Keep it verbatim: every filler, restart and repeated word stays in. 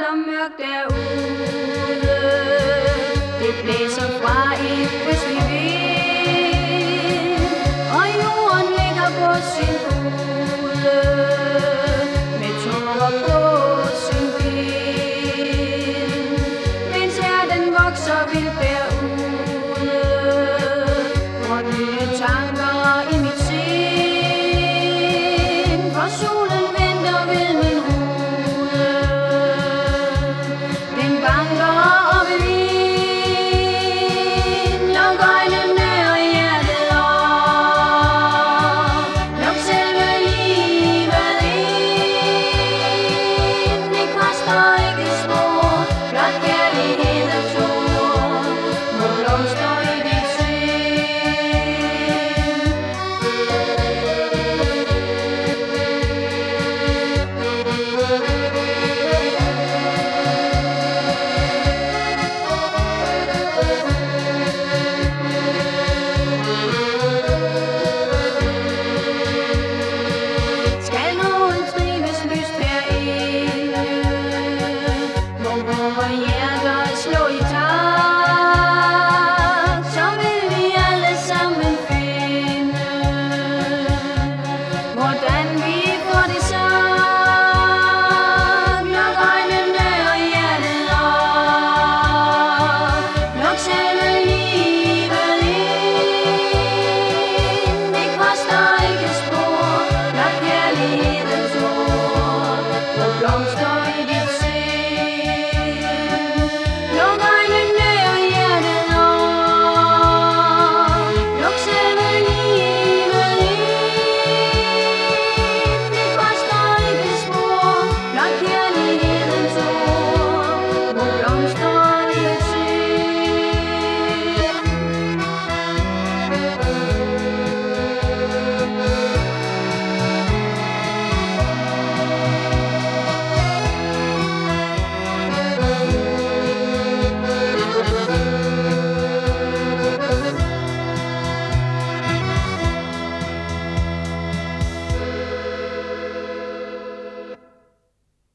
og mørkt derude. Det blæser fra et østlig vind, og jorden ligger på sin pude med tårer på sin kind, mens hjerten vokser vildt derude. Hvor nye tanker i mit sind, for solen venter ved min rude. Den banker op i vind, luk øjnene og hjertet op, luk selve livet ind. Det koster ikke spor, blot kærlighedens ord må blomstre i dit sind. Skal nogen trives lyst herinde, må vore hjerter slå i takt, så vil vi alle sammen finde, hvordan vi får det sagt. Luk øjnene og hjertet op, luk selve livet ind. Det koster ikke spor, blot kærlighedens ord må blomstre